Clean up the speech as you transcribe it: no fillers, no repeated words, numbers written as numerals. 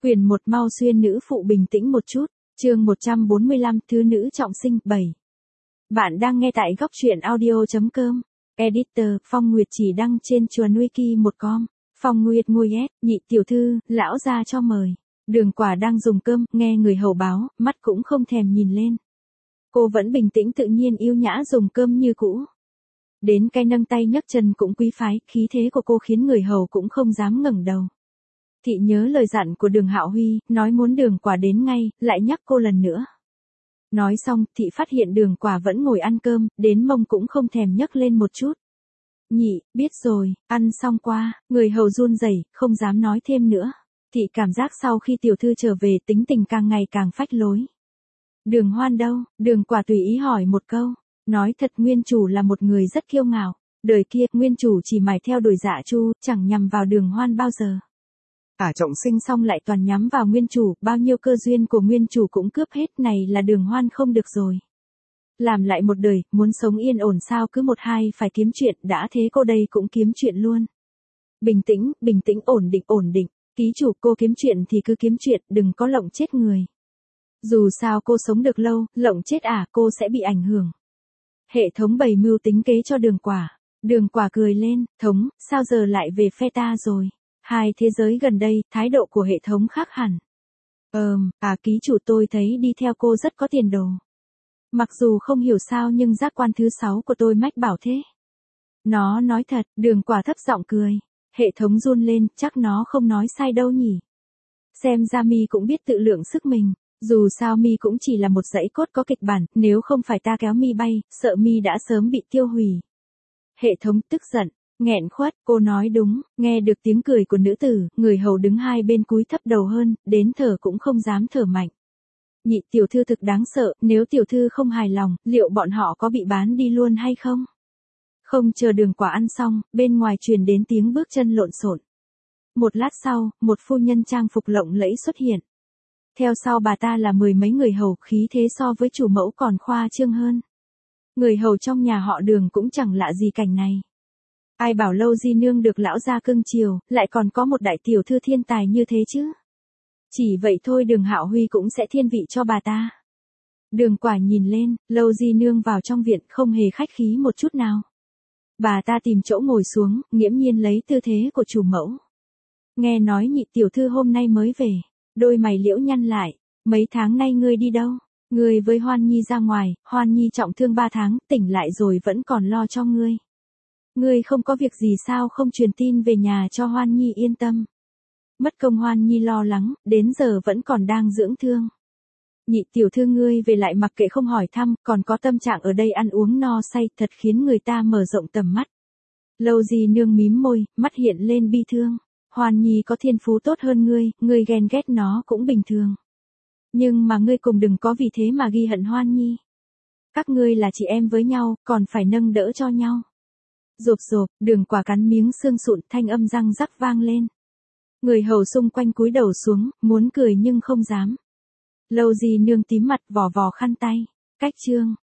Quyển 1 mau xuyên nữ phụ bình tĩnh một chút, chương 145 thứ nữ trọng sinh 7. Bạn đang nghe tại góc truyện audio.com. Editor Phong Nguyệt chỉ đăng trên chuồn wiki1com. Phong Nguyệt ngồi nhị tiểu thư, lão ra cho mời. Đường Quả đang dùng cơm, nghe người hầu báo, mắt cũng không thèm nhìn lên. Cô vẫn bình tĩnh tự nhiên yêu nhã dùng cơm như cũ. Đến cái nâng tay nhấc chân cũng quý phái, khí thế của cô khiến người hầu cũng không dám ngẩng đầu. Thị nhớ lời dặn của Đường Hạo Huy, nói muốn Đường Quả đến ngay, lại nhắc cô lần nữa. Nói xong, thị phát hiện Đường Quả vẫn ngồi ăn cơm, đến mông cũng không thèm nhấc lên một chút. Nhị, biết rồi, ăn xong qua, người hầu run rẩy, không dám nói thêm nữa. Thị cảm giác sau khi tiểu thư trở về tính tình càng ngày càng phách lối. Đường Hoan đâu? Đường Quả tùy ý hỏi một câu. Nói thật nguyên chủ là một người rất kiêu ngạo. Đời kia, nguyên chủ chỉ mải theo đuổi Dạ Chu, chẳng nhằm vào Đường Hoan bao giờ. Trọng sinh xong lại toàn nhắm vào nguyên chủ, bao nhiêu cơ duyên của nguyên chủ cũng cướp hết, này là Đường Hoan không được rồi. Làm lại một đời, muốn sống yên ổn sao cứ một hai phải kiếm chuyện, đã thế cô đây cũng kiếm chuyện luôn. Bình tĩnh, ổn định. Ký chủ cô kiếm chuyện thì cứ kiếm chuyện, đừng có lộng chết người. Dù sao cô sống được lâu, lộng chết cô sẽ bị ảnh hưởng. Hệ thống bày mưu tính kế cho Đường Quả. Đường Quả cười lên, thống, sao giờ lại về phe ta rồi? Hai thế giới gần đây, thái độ của hệ thống khác hẳn. Ký chủ tôi thấy đi theo cô rất có tiền đồ. Mặc dù không hiểu sao nhưng giác quan thứ 6 của tôi mách bảo thế. Nó nói thật, Đường Quả thấp giọng cười. Hệ thống run lên, chắc nó không nói sai đâu nhỉ. Xem ra mi cũng biết tự lượng sức mình. Dù sao mi cũng chỉ là một dãy cốt có kịch bản, nếu không phải ta kéo mi bay, sợ mi đã sớm bị tiêu hủy. Hệ thống tức giận, nghẹn khuất, cô nói đúng, nghe được tiếng cười của nữ tử, người hầu đứng hai bên cúi thấp đầu hơn, đến thở cũng không dám thở mạnh. Nhị tiểu thư thực đáng sợ, nếu tiểu thư không hài lòng, liệu bọn họ có bị bán đi luôn hay không? Không chờ Đường Quả ăn xong, bên ngoài truyền đến tiếng bước chân lộn xộn. Một lát sau, một phu nhân trang phục lộng lẫy xuất hiện. Theo sau bà ta là mười mấy người hầu, khí thế so với chủ mẫu còn khoa trương hơn. Người hầu trong nhà họ Đường cũng chẳng lạ gì cảnh này. Ai bảo Lâu Di Nương được lão gia cưng chiều, lại còn có một đại tiểu thư thiên tài như thế chứ. Chỉ vậy thôi Đường Hạo Huy cũng sẽ thiên vị cho bà ta. Đường Quả nhìn lên, Lâu Di Nương vào trong viện không hề khách khí một chút nào. Bà ta tìm chỗ ngồi xuống, nghiễm nhiên lấy tư thế của chủ mẫu. Nghe nói nhị tiểu thư hôm nay mới về. Đôi mày liễu nhăn lại, mấy tháng nay ngươi đi đâu? Ngươi với Hoan Nhi ra ngoài, Hoan Nhi trọng thương 3 tháng, tỉnh lại rồi vẫn còn lo cho ngươi. Ngươi không có việc gì sao không truyền tin về nhà cho Hoan Nhi yên tâm. Mất công Hoan Nhi lo lắng, đến giờ vẫn còn đang dưỡng thương. Nhị tiểu thư ngươi về lại mặc kệ không hỏi thăm, còn có tâm trạng ở đây ăn uống no say, thật khiến người ta mở rộng tầm mắt. Lâu Di Nương mím môi, mắt hiện lên bi thương. Hoan Nhi có thiên phú tốt hơn ngươi ghen ghét nó cũng bình thường. Nhưng mà ngươi cùng đừng có vì thế mà ghi hận Hoan Nhi. Các ngươi là chị em với nhau, còn phải nâng đỡ cho nhau. Rộp rộp, Đường Quả cắn miếng xương sụn, thanh âm răng rắc vang lên. Người hầu xung quanh cúi đầu xuống, muốn cười nhưng không dám. Lâu Di Nương tím mặt, vò khăn tay. Cách chương.